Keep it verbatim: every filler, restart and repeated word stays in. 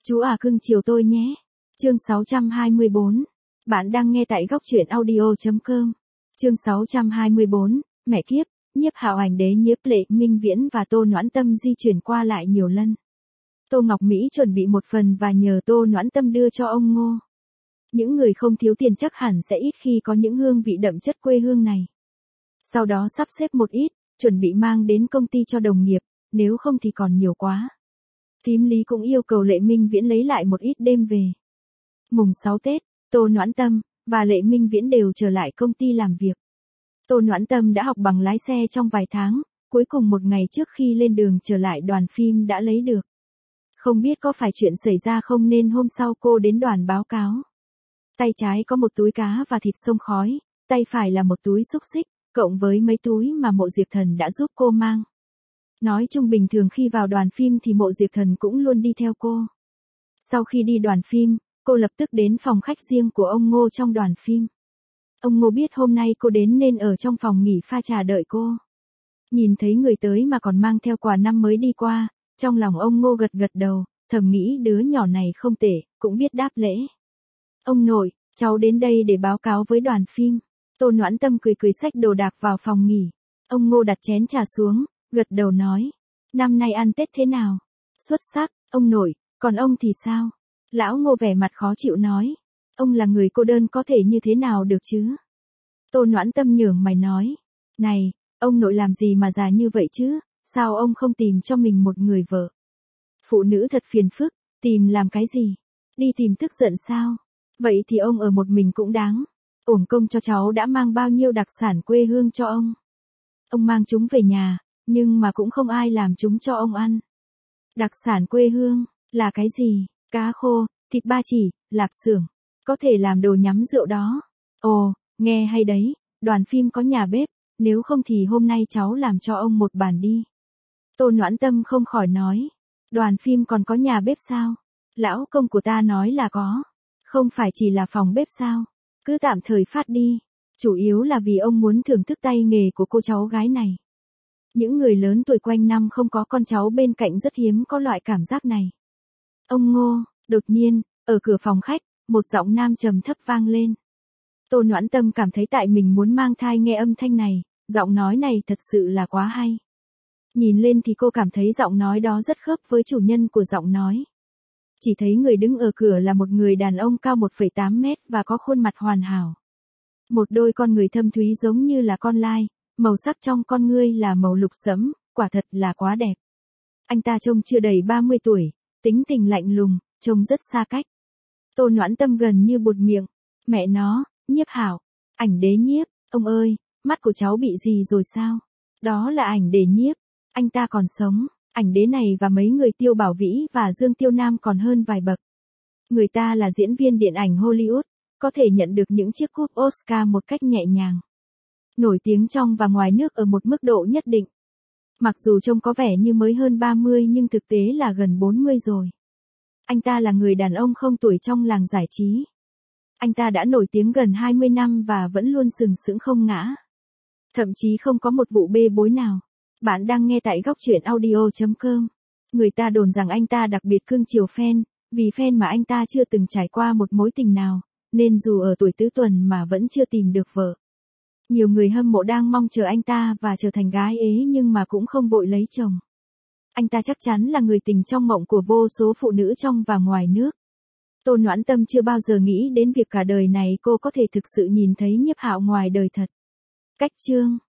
Chú à cưng chiều tôi nhé. Chương sáu trăm hai mươi bốn. Bạn đang nghe tại góc truyện audio chấm com. Chương sáu trăm hai mươi bốn. Mẹ kiếp, Nhiếp Hạo ảnh đế Nhiếp Lệ Minh Viễn và Tô Noãn Tâm di chuyển qua lại nhiều lần. Tô Ngọc Mỹ chuẩn bị một phần và nhờ Tô Noãn Tâm đưa cho ông Ngô. Những người không thiếu tiền chắc hẳn sẽ ít khi có những hương vị đậm chất quê hương này. Sau đó sắp xếp một ít, chuẩn bị mang đến công ty cho đồng nghiệp, nếu không thì còn nhiều quá. Thím Lý cũng yêu cầu Lệ Minh Viễn lấy lại một ít đêm về. Mùng sáu Tết, Tô Noãn Tâm và Lệ Minh Viễn đều trở lại công ty làm việc. Tô Noãn Tâm đã học bằng lái xe trong vài tháng, cuối cùng một ngày trước khi lên đường trở lại đoàn phim đã lấy được. Không biết có phải chuyện xảy ra không nên hôm sau cô đến đoàn báo cáo. Tay trái có một túi cá và thịt xông khói, tay phải là một túi xúc xích, cộng với mấy túi mà Mộ Diệp Thần đã giúp cô mang. Nói chung bình thường khi vào đoàn phim thì Mộ Diệp Thần cũng luôn đi theo cô. Sau khi đi đoàn phim, cô lập tức đến phòng khách riêng của ông Ngô trong đoàn phim. Ông Ngô biết hôm nay cô đến nên ở trong phòng nghỉ pha trà đợi cô. Nhìn thấy người tới mà còn mang theo quà năm mới đi qua, trong lòng ông Ngô gật gật đầu, thầm nghĩ đứa nhỏ này không tệ, cũng biết đáp lễ. Ông nội, cháu đến đây để báo cáo với đoàn phim. Tô Noãn Tâm cười cười xách đồ đạc vào phòng nghỉ. Ông Ngô đặt chén trà xuống, gật đầu nói. Năm nay ăn Tết thế nào? Xuất sắc, ông nội, còn ông thì sao? Lão Ngô vẻ mặt khó chịu nói. Ông là người cô đơn có thể như thế nào được chứ? Tô Noãn Tâm nhướng mày nói. Này, ông nội làm gì mà già như vậy chứ? Sao ông không tìm cho mình một người vợ? Phụ nữ thật phiền phức, tìm làm cái gì? Đi tìm tức giận sao? Vậy thì ông ở một mình cũng đáng. Uổng công cho cháu đã mang bao nhiêu đặc sản quê hương cho ông. Ông mang chúng về nhà, nhưng mà cũng không ai làm chúng cho ông ăn. Đặc sản quê hương, là cái gì? Cá khô, thịt ba chỉ, lạp xưởng, có thể làm đồ nhắm rượu đó. Ồ, nghe hay đấy, đoàn phim có nhà bếp, nếu không thì hôm nay cháu làm cho ông một bàn đi. Tô Noãn Tâm không khỏi nói, đoàn phim còn có nhà bếp sao? Lão công của ta nói là có, không phải chỉ là phòng bếp sao? Cứ tạm thời phát đi, chủ yếu là vì ông muốn thưởng thức tay nghề của cô cháu gái này. Những người lớn tuổi quanh năm không có con cháu bên cạnh rất hiếm có loại cảm giác này. Ông Ngô, đột nhiên, ở cửa phòng khách, một giọng nam trầm thấp vang lên. Tô Noãn Tâm cảm thấy tại mình muốn mang thai nghe âm thanh này, giọng nói này thật sự là quá hay. Nhìn lên thì cô cảm thấy giọng nói đó rất khớp với chủ nhân của giọng nói. Chỉ thấy người đứng ở cửa là một người đàn ông cao một phẩy tám mét và có khuôn mặt hoàn hảo. Một đôi con người thâm thúy giống như là con lai, màu sắc trong con ngươi là màu lục sẫm, quả thật là quá đẹp. Anh ta trông chưa đầy ba mươi tuổi, tính tình lạnh lùng, trông rất xa cách. Tô Noãn Tâm gần như buột miệng, mẹ nó, Nhiếp Hạo, ảnh đế Nhiếp, ông ơi, mắt của cháu bị gì rồi sao? Đó là ảnh đế Nhiếp, anh ta còn sống, ảnh đế này và mấy người Tiêu Bảo Vĩ và Dương Tiêu Nam còn hơn vài bậc. Người ta là diễn viên điện ảnh Hollywood, có thể nhận được những chiếc cúp Oscar một cách nhẹ nhàng. Nổi tiếng trong và ngoài nước ở một mức độ nhất định. Mặc dù trông có vẻ như mới hơn ba mươi nhưng thực tế là gần bốn mươi rồi. Anh ta là người đàn ông không tuổi trong làng giải trí. Anh ta đã nổi tiếng gần hai mươi năm và vẫn luôn sừng sững không ngã. Thậm chí không có một vụ bê bối nào. Bạn đang nghe tại góc truyện audio chấm com. Người ta đồn rằng anh ta đặc biệt cưng chiều fan, vì fan mà anh ta chưa từng trải qua một mối tình nào, nên dù ở tuổi tứ tuần mà vẫn chưa tìm được vợ. Nhiều người hâm mộ đang mong chờ anh ta và trở thành gái ế nhưng mà cũng không vội lấy chồng. Anh ta chắc chắn là người tình trong mộng của vô số phụ nữ trong và ngoài nước. Tô Noãn Tâm chưa bao giờ nghĩ đến việc cả đời này cô có thể thực sự nhìn thấy Nhiếp Hạo ngoài đời thật. Cách chương